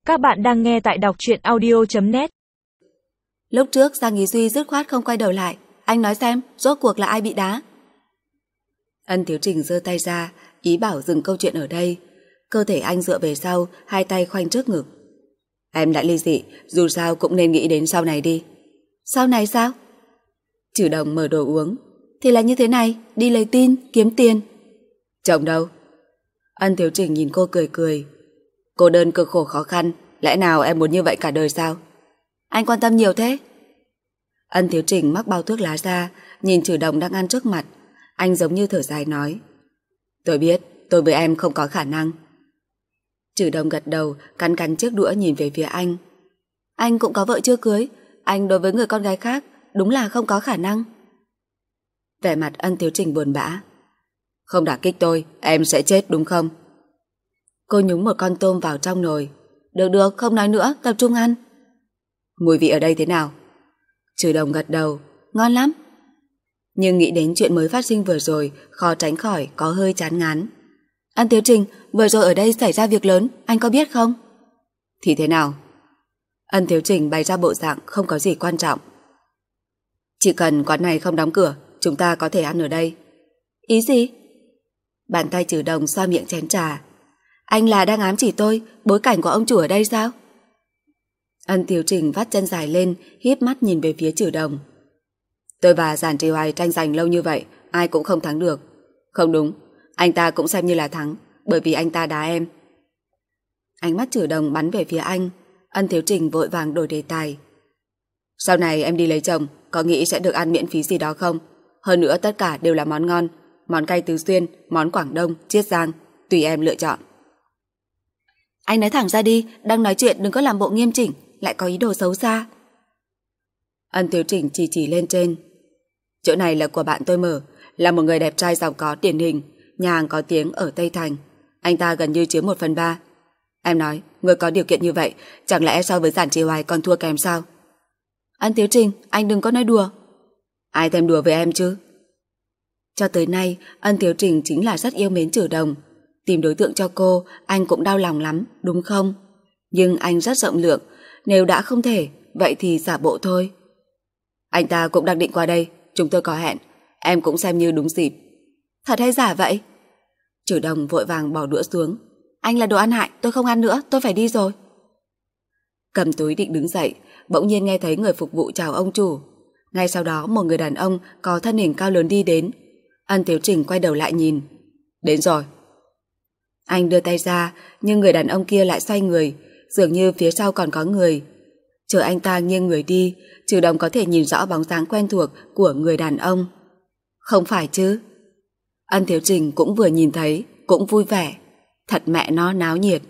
Các bạn đang nghe tại đọc truyện audio.net. Lúc trước Giang Ý Duy dứt khoát không quay đầu lại. Anh nói xem, rốt cuộc là ai bị đá? Ân Thiếu Trình giơ tay ra, ý bảo dừng câu chuyện ở đây. Cơ thể anh dựa về sau, hai tay khoanh trước ngực. Em đã ly dị, dù sao cũng nên nghĩ đến sau này đi. Sau này sao? Trừ Đồng mở đồ uống. Thì là như thế này, đi lấy tin, kiếm tiền. Chồng đâu? Ân Thiếu Trình nhìn cô cười cười. Cô đơn cực khổ khó khăn, lẽ nào em muốn như vậy cả đời sao? Anh quan tâm nhiều thế. Ân Thiếu Trình mắc bao thuốc lá ra, nhìn Trừ Đồng đang ăn trước mặt. Anh giống như thở dài nói. Tôi biết, tôi với em không có khả năng. Trừ Đồng gật đầu, cắn cắn chiếc đũa nhìn về phía anh. Anh cũng có vợ chưa cưới, anh đối với người con gái khác đúng là không có khả năng. Vẻ mặt Ân Thiếu Trình buồn bã. Không đả kích tôi, em sẽ chết đúng không? Cô nhúng một con tôm vào trong nồi. Được, không nói nữa, tập trung ăn. Mùi vị ở đây thế nào? Trừ Đồng gật đầu. Ngon lắm. Nhưng nghĩ đến chuyện mới phát sinh vừa rồi, khó tránh khỏi có hơi chán ngán. Ân Thiếu Trình, vừa rồi ở đây xảy ra việc lớn, anh có biết không? Thì thế nào? Ân Thiếu Trình bày ra bộ dạng không có gì quan trọng. Chỉ cần quán này không đóng cửa, chúng ta có thể ăn ở đây. Ý gì? Bàn tay Trừ Đồng xoa miệng chén trà. Anh là đang ám chỉ tôi, bối cảnh của ông chủ ở đây sao? Ân Thiếu Trình vắt chân dài lên, híp mắt nhìn về phía Trừ Đồng. Tôi và Giản Trì Hoài tranh giành lâu như vậy, ai cũng không thắng được. Không đúng, anh ta cũng xem như là thắng, bởi vì anh ta đá em. Ánh mắt Trừ Đồng bắn về phía anh. Ân Thiếu Trình vội vàng đổi đề tài. Sau này em đi lấy chồng, có nghĩ sẽ được ăn miễn phí gì đó không? Hơn nữa tất cả đều là món ngon, món cay Tứ Xuyên, món Quảng Đông, Chiết Giang, tùy em lựa chọn. Anh nói thẳng ra đi, đang nói chuyện đừng có làm bộ nghiêm chỉnh, lại có ý đồ xấu xa. Ân Thiếu Trình chỉ lên trên. Chỗ này là của bạn tôi mở, là một người đẹp trai giàu có điển hình, nhà hàng có tiếng ở Tây Thành. Anh ta gần như chiếm 1/3. Em nói, người có điều kiện như vậy, chẳng lẽ so với Giản Trì Hoài còn thua kém sao? Ân Thiếu Trình, anh đừng có nói đùa. Ai thèm đùa với em chứ? Cho tới nay, Ân Thiếu Trình chính là rất yêu mến Trừ Đồng. Tìm đối tượng cho cô, anh cũng đau lòng lắm, đúng không? Nhưng anh rất rộng lượng, nếu đã không thể, vậy thì giả bộ thôi. Anh ta cũng đang định qua đây, chúng tôi có hẹn, em cũng xem như đúng dịp. Thật hay giả vậy? Trừ Đồng vội vàng bỏ đũa xuống. Anh là đồ ăn hại, tôi không ăn nữa, tôi phải đi rồi. Cầm túi định đứng dậy, bỗng nhiên nghe thấy người phục vụ chào ông chủ. Ngay sau đó một người đàn ông có thân hình cao lớn đi đến. Ân Thiếu Trình quay đầu lại nhìn. Đến rồi. Anh đưa tay ra, nhưng người đàn ông kia lại xoay người, dường như phía sau còn có người. Chờ anh ta nghiêng người đi, Trừ Đồng có thể nhìn rõ bóng dáng quen thuộc của người đàn ông. Không phải chứ? Ân Thiếu Trình cũng vừa nhìn thấy, cũng vui vẻ. Thật mẹ nó náo nhiệt.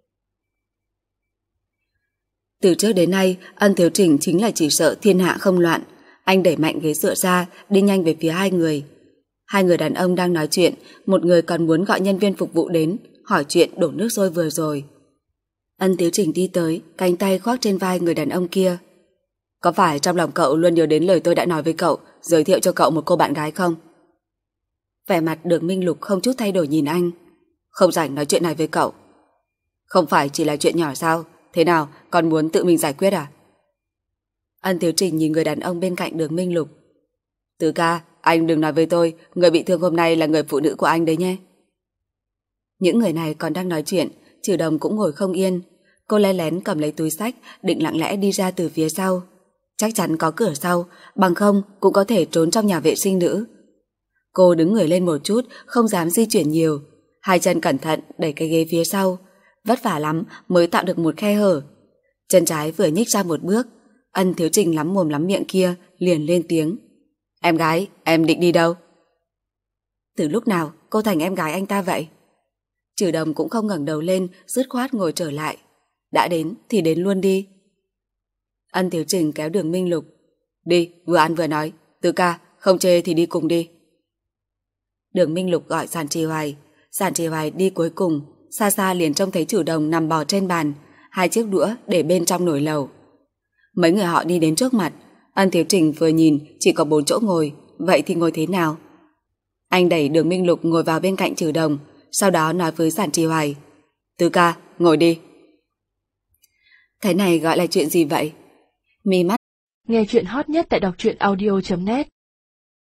Từ trước đến nay, Ân Thiếu Trình chính là chỉ sợ thiên hạ không loạn. Anh đẩy mạnh ghế dựa ra, đi nhanh về phía hai người. Hai người đàn ông đang nói chuyện, một người còn muốn gọi nhân viên phục vụ đến, hỏi chuyện đổ nước sôi vừa rồi. Ân Thiếu Trình đi tới, cánh tay khoác trên vai người đàn ông kia. Có phải trong lòng cậu luôn nhớ đến lời tôi đã nói với cậu, giới thiệu cho cậu một cô bạn gái không? Vẻ mặt Đường Minh Lục không chút thay đổi nhìn anh. Không rảnh nói chuyện này với cậu. Không phải chỉ là chuyện nhỏ sao? Thế nào, còn muốn tự mình giải quyết à? Ân Thiếu Trình nhìn người đàn ông bên cạnh Đường Minh Lục. Tứ ca, anh đừng nói với tôi, người bị thương hôm nay là người phụ nữ của anh đấy nhé. Những người này còn đang nói chuyện, Trừ Đồng cũng ngồi không yên. Cô lén lén cầm lấy túi xách, định lặng lẽ đi ra từ phía sau. Chắc chắn có cửa sau, bằng không cũng có thể trốn trong nhà vệ sinh nữ. Cô đứng người lên một chút, không dám di chuyển nhiều. Hai chân cẩn thận đẩy cái ghế phía sau. Vất vả lắm mới tạo được một khe hở. Chân trái vừa nhích ra một bước, Ân Thiếu Trình lắm mồm lắm miệng kia liền lên tiếng. Em gái, em định đi đâu? Từ lúc nào cô thành em gái anh ta vậy? Trừ Đồng cũng không ngẩng đầu lên, dứt khoát ngồi trở lại. Đã đến thì đến luôn đi. Ân Thiếu Trình kéo Đường Minh Lục. Đi, vừa ăn vừa nói. Tứ ca, không chê thì đi cùng đi. Đường Minh Lục gọi Giản Trì Hoài. Giản Trì Hoài đi cuối cùng. Xa xa liền trông thấy Trừ Đồng nằm bò trên bàn, hai chiếc đũa để bên trong nồi lẩu. Mấy người họ đi đến trước mặt. Ân Thiếu Trình vừa nhìn chỉ có 4 chỗ ngồi, vậy thì ngồi thế nào? Anh đẩy Đường Minh Lục ngồi vào bên cạnh Trừ Đồng, sau đó nói với Giản Trì Hoài. Tứ ca, ngồi đi. Cái này gọi là chuyện gì vậy? Mi mắt. Nghe chuyện hot nhất tại đọc truyện audio.net